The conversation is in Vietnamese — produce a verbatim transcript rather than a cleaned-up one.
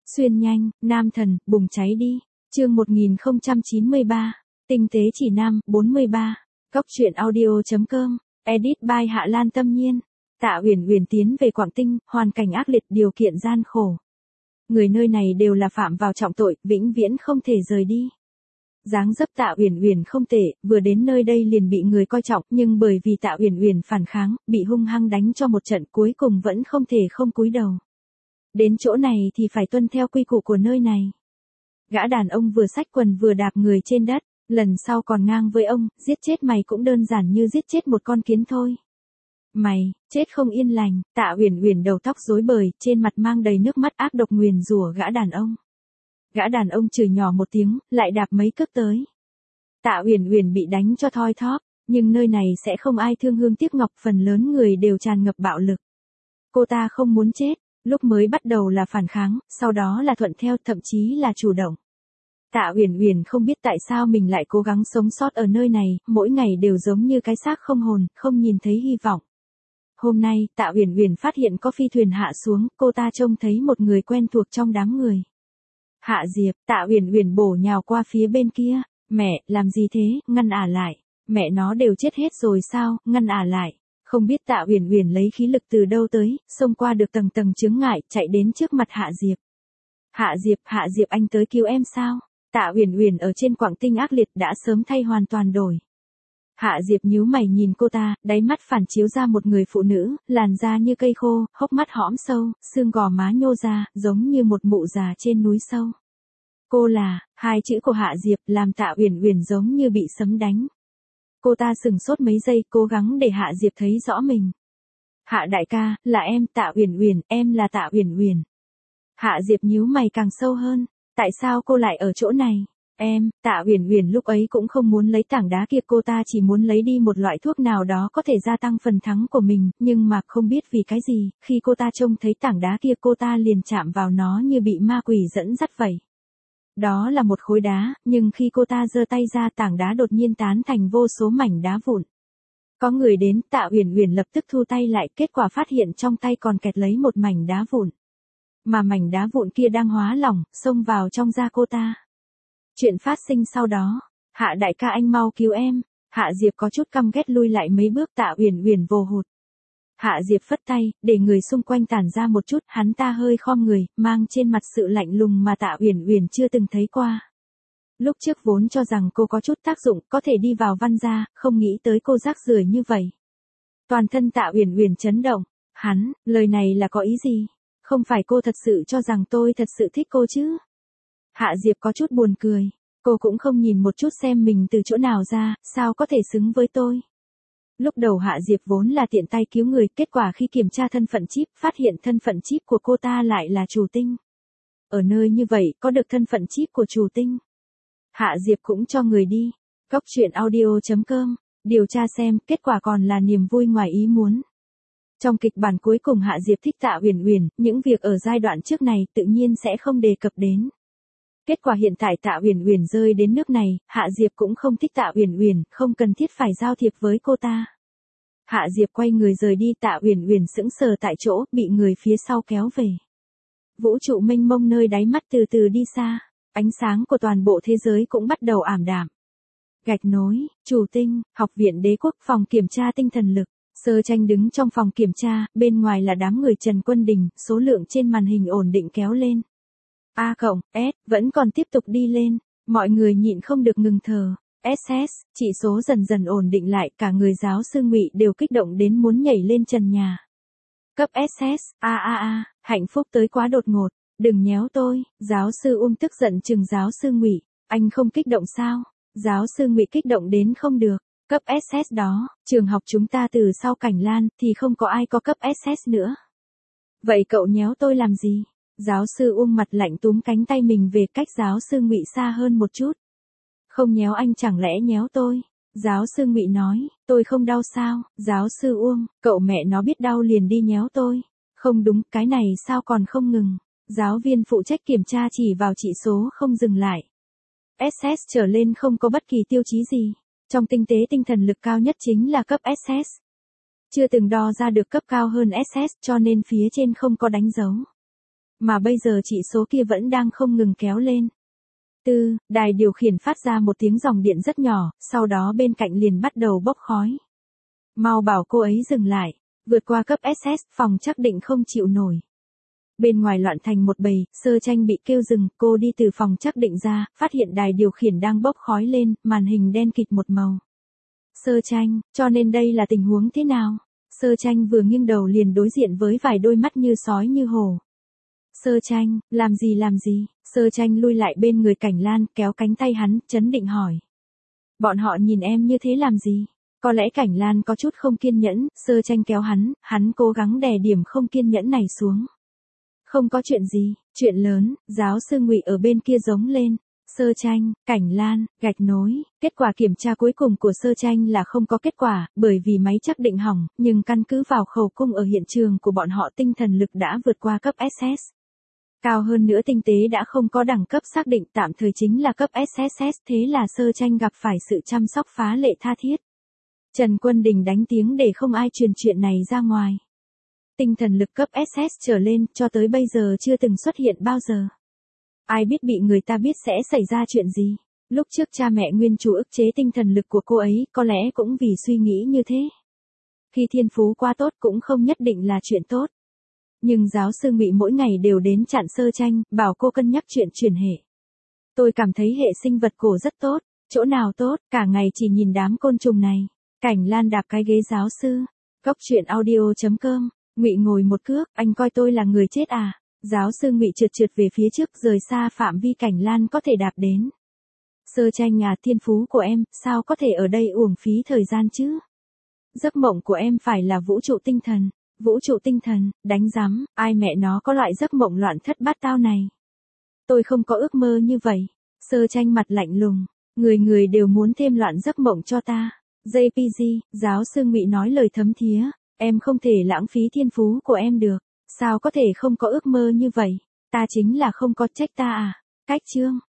Xuyên nhanh, nam thần, bùng cháy đi. Chương một nghìn không trăm chín mươi ba. Tinh tế chỉ nam, bốn mươi ba. Cóc truyện audio chấm com. Edit by Hạ Lan Tâm Nhiên. Tạ Uyển Uyển tiến về Quảng Tinh, hoàn cảnh ác liệt, điều kiện gian khổ. Người nơi này đều là phạm vào trọng tội, vĩnh viễn không thể rời đi. Dáng dấp Tạ Uyển Uyển không tệ, vừa đến nơi đây liền bị người coi trọng, nhưng bởi vì Tạ Uyển Uyển phản kháng, bị hung hăng đánh cho một trận, cuối cùng vẫn không thể không cúi đầu. Đến chỗ này thì phải tuân theo quy củ của nơi này. Gã đàn ông vừa xách quần vừa đạp người trên đất, lần sau còn ngang với ông, giết chết mày cũng đơn giản như giết chết một con kiến thôi. Mày, chết không yên lành. Tạ Uyển Uyển đầu tóc rối bời, trên mặt mang đầy nước mắt ác độc nguyền rủa gã đàn ông. Gã đàn ông chửi nhỏ một tiếng, lại đạp mấy cước tới. Tạ Uyển Uyển bị đánh cho thoi thóp, nhưng nơi này sẽ không ai thương hương tiếc ngọc, phần lớn người đều tràn ngập bạo lực. Cô ta không muốn chết, lúc mới bắt đầu là phản kháng, sau đó là thuận theo, thậm chí là chủ động. Tạ Uyển Uyển không biết tại sao mình lại cố gắng sống sót ở nơi này, mỗi ngày đều giống như cái xác không hồn, không nhìn thấy hy vọng. Hôm nay, Tạ Uyển Uyển phát hiện có phi thuyền hạ xuống, cô ta trông thấy một người quen thuộc trong đám người. Hạ Diệp. Tạ Uyển Uyển bổ nhào qua phía bên kia. Mẹ, làm gì thế, ngăn ả lại. Mẹ nó đều chết hết rồi sao, ngăn ả lại. Không biết Tạ Uyển Uyển lấy khí lực từ đâu tới, xông qua được tầng tầng chướng ngại, chạy đến trước mặt Hạ Diệp. Hạ Diệp, Hạ Diệp anh tới cứu em sao? Tạ Uyển Uyển ở trên Quảng Tinh ác liệt đã sớm thay hoàn toàn đổi. Hạ Diệp nhíu mày nhìn cô ta, đáy mắt phản chiếu ra một người phụ nữ, làn da như cây khô, hốc mắt hõm sâu, xương gò má nhô ra, giống như một mụ già trên núi sâu. Cô là, hai chữ của Hạ Diệp làm Tạ Uyển Uyển giống như bị sấm đánh. Cô ta sừng sốt mấy giây, cố gắng để Hạ Diệp thấy rõ mình. Hạ đại ca, là em, Tạ Uyển Uyển, em là Tạ Uyển Uyển. Hạ Diệp nhíu mày càng sâu hơn, tại sao cô lại ở chỗ này? Em, Tạ Uyển Uyển lúc ấy cũng không muốn lấy tảng đá kia, cô ta chỉ muốn lấy đi một loại thuốc nào đó có thể gia tăng phần thắng của mình, nhưng mà không biết vì cái gì, khi cô ta trông thấy tảng đá kia cô ta liền chạm vào nó như bị ma quỷ dẫn dắt vậy. Đó là một khối đá, nhưng khi cô ta giơ tay ra tảng đá đột nhiên tán thành vô số mảnh đá vụn. Có người đến, Tạ Uyển Uyển lập tức thu tay lại, kết quả phát hiện trong tay còn kẹt lấy một mảnh đá vụn. Mà mảnh đá vụn kia đang hóa lỏng, xông vào trong da cô ta. Chuyện phát sinh sau đó, Hạ đại ca anh mau cứu em. Hạ Diệp có chút căm ghét lui lại mấy bước, Tạ Uyển Uyển vồ hụt. Hạ Diệp phất tay, để người xung quanh tản ra một chút, hắn ta hơi khom người, mang trên mặt sự lạnh lùng mà Tạ Uyển Uyển chưa từng thấy qua. Lúc trước vốn cho rằng cô có chút tác dụng, có thể đi vào văn gia, không nghĩ tới cô rác rưởi như vậy. Toàn thân Tạ Uyển Uyển chấn động. Hắn, lời này là có ý gì? Không phải cô thật sự cho rằng tôi thật sự thích cô chứ? Hạ Diệp có chút buồn cười. Cô cũng không nhìn một chút xem mình từ chỗ nào ra, sao có thể xứng với tôi? Lúc đầu Hạ Diệp vốn là tiện tay cứu người, kết quả khi kiểm tra thân phận chip, phát hiện thân phận chip của cô ta lại là Trù Tinh. Ở nơi như vậy, có được thân phận chip của Trù Tinh. Hạ Diệp cũng cho người đi. Cóc truyện audio chấm com. Điều tra xem, kết quả còn là niềm vui ngoài ý muốn. Trong kịch bản cuối cùng Hạ Diệp thích Tạ Uyển Uyển, những việc ở giai đoạn trước này tự nhiên sẽ không đề cập đến. Kết quả hiện tại Tạ Uyển Uyển rơi đến nước này, Hạ Diệp cũng không thích Tạ Uyển Uyển, không cần thiết phải giao thiệp với cô ta. Hạ Diệp quay người rời đi, Tạ Uyển Uyển sững sờ tại chỗ, bị người phía sau kéo về. Vũ trụ mênh mông nơi đáy mắt từ từ đi xa, ánh sáng của toàn bộ thế giới cũng bắt đầu ảm đạm. Gạch nối, Trù Tinh, Học viện Đế quốc, phòng kiểm tra tinh thần lực. Sơ Tranh đứng trong phòng kiểm tra, bên ngoài là đám người Trần Quân Đình, số lượng trên màn hình ổn định kéo lên. A cộng, S, vẫn còn tiếp tục đi lên, mọi người nhịn không được ngừng thở. ét ét, chỉ số dần dần ổn định lại, cả người giáo sư Ngụy đều kích động đến muốn nhảy lên trần nhà. Cấp ét ét, a a a, hạnh phúc tới quá đột ngột, đừng nhéo tôi. Giáo sư Uông tức giận chừng giáo sư Ngụy, anh không kích động sao? Giáo sư Ngụy kích động đến không được. Cấp ét ét đó, trường học chúng ta từ sau Cảnh Lan thì không có ai có cấp ét ét nữa. Vậy cậu nhéo tôi làm gì? Giáo sư Uông mặt lạnh túm cánh tay mình về cách giáo sư Ngụy xa hơn một chút. Không nhéo anh chẳng lẽ nhéo tôi? Giáo sư Ngụy nói, tôi không đau sao? Giáo sư Uông, cậu mẹ nó biết đau liền đi nhéo tôi. Không đúng, cái này sao còn không ngừng? Giáo viên phụ trách kiểm tra chỉ vào chỉ số không dừng lại. ét ét trở lên không có bất kỳ tiêu chí gì. Trong tinh tế tinh thần lực cao nhất chính là cấp ét ét. Chưa từng đo ra được cấp cao hơn ét ét cho nên phía trên không có đánh dấu. Mà bây giờ chỉ số kia vẫn đang không ngừng kéo lên. Tư, đài điều khiển phát ra một tiếng dòng điện rất nhỏ, sau đó bên cạnh liền bắt đầu bốc khói. Mau bảo cô ấy dừng lại, vượt qua cấp ét ét, phòng chắc định không chịu nổi. Bên ngoài loạn thành một bầy, Sơ Tranh bị kêu dừng, cô đi từ phòng chắc định ra, phát hiện đài điều khiển đang bốc khói lên, màn hình đen kịt một màu. Sơ Tranh, cho nên đây là tình huống thế nào? Sơ Tranh vừa nghiêng đầu liền đối diện với vài đôi mắt như sói như hổ. Sơ Tranh, làm gì làm gì? Sơ Tranh lui lại bên người Cảnh Lan, kéo cánh tay hắn, trấn định hỏi. Bọn họ nhìn em như thế làm gì? Có lẽ Cảnh Lan có chút không kiên nhẫn, Sơ Tranh kéo hắn, hắn cố gắng đè điểm không kiên nhẫn này xuống. Không có chuyện gì, chuyện lớn, giáo sư Ngụy ở bên kia giống lên. Sơ Tranh, Cảnh Lan, gạch nối, kết quả kiểm tra cuối cùng của Sơ Tranh là không có kết quả, bởi vì máy chắc định hỏng, nhưng căn cứ vào khẩu cung ở hiện trường của bọn họ tinh thần lực đã vượt qua cấp ét ét. Cao hơn nữa tinh tế đã không có đẳng cấp xác định tạm thời chính là cấp ét ét ét, thế là Sơ Tranh gặp phải sự chăm sóc phá lệ tha thiết. Trần Quân Đình đánh tiếng để không ai truyền chuyện này ra ngoài. Tinh thần lực cấp ét ét trở lên, cho tới bây giờ chưa từng xuất hiện bao giờ. Ai biết bị người ta biết sẽ xảy ra chuyện gì. Lúc trước cha mẹ nguyên chủ ức chế tinh thần lực của cô ấy, có lẽ cũng vì suy nghĩ như thế. Khi thiên phú quá tốt cũng không nhất định là chuyện tốt. Nhưng giáo sư Ngụy mỗi ngày đều đến chặn Sơ Tranh, bảo cô cân nhắc chuyện chuyển hệ. Tôi cảm thấy hệ sinh vật cổ rất tốt, chỗ nào tốt, cả ngày chỉ nhìn đám côn trùng này. Cảnh Lan đạp cái ghế giáo sư. Cốc truyện audio chấm com. Ngụy ngồi một cước, anh coi tôi là người chết à? Giáo sư Ngụy trượt trượt về phía trước, rời xa phạm vi Cảnh Lan có thể đạp đến. Sơ Tranh à, thiên phú của em, sao có thể ở đây uổng phí thời gian chứ? Giấc mộng của em phải là vũ trụ tinh thần. Vũ trụ tinh thần, đánh rắm, ai mẹ nó có loại giấc mộng loạn thất bát tao này. Tôi không có ước mơ như vậy. Sơ Tranh mặt lạnh lùng, người người đều muốn thêm loạn giấc mộng cho ta. giê pê giê, giáo sư Ngụy nói lời thấm thía, em không thể lãng phí thiên phú của em được. Sao có thể không có ước mơ như vậy? Ta chính là không có, trách ta à? Cách chương